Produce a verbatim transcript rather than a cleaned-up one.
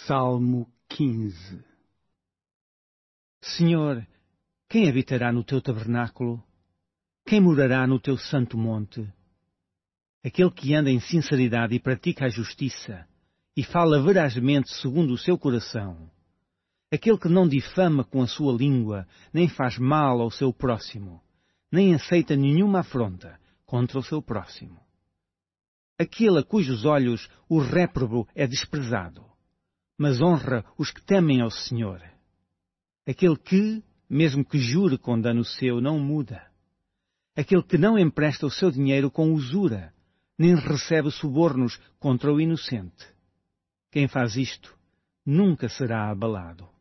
Salmo quinze. Senhor, quem habitará no teu tabernáculo? Quem morará no teu santo monte? Aquele que anda em sinceridade e pratica a justiça, e fala verazmente segundo o seu coração. Aquele que não difama com a sua língua, nem faz mal ao seu próximo, nem aceita nenhuma afronta contra o seu próximo. Aquele a cujos olhos o réprobo é desprezado, mas honra os que temem ao Senhor. Aquele que, mesmo que jure com dano seu, não muda. Aquele que não empresta o seu dinheiro com usura, nem recebe subornos contra o inocente. Quem faz isto nunca será abalado.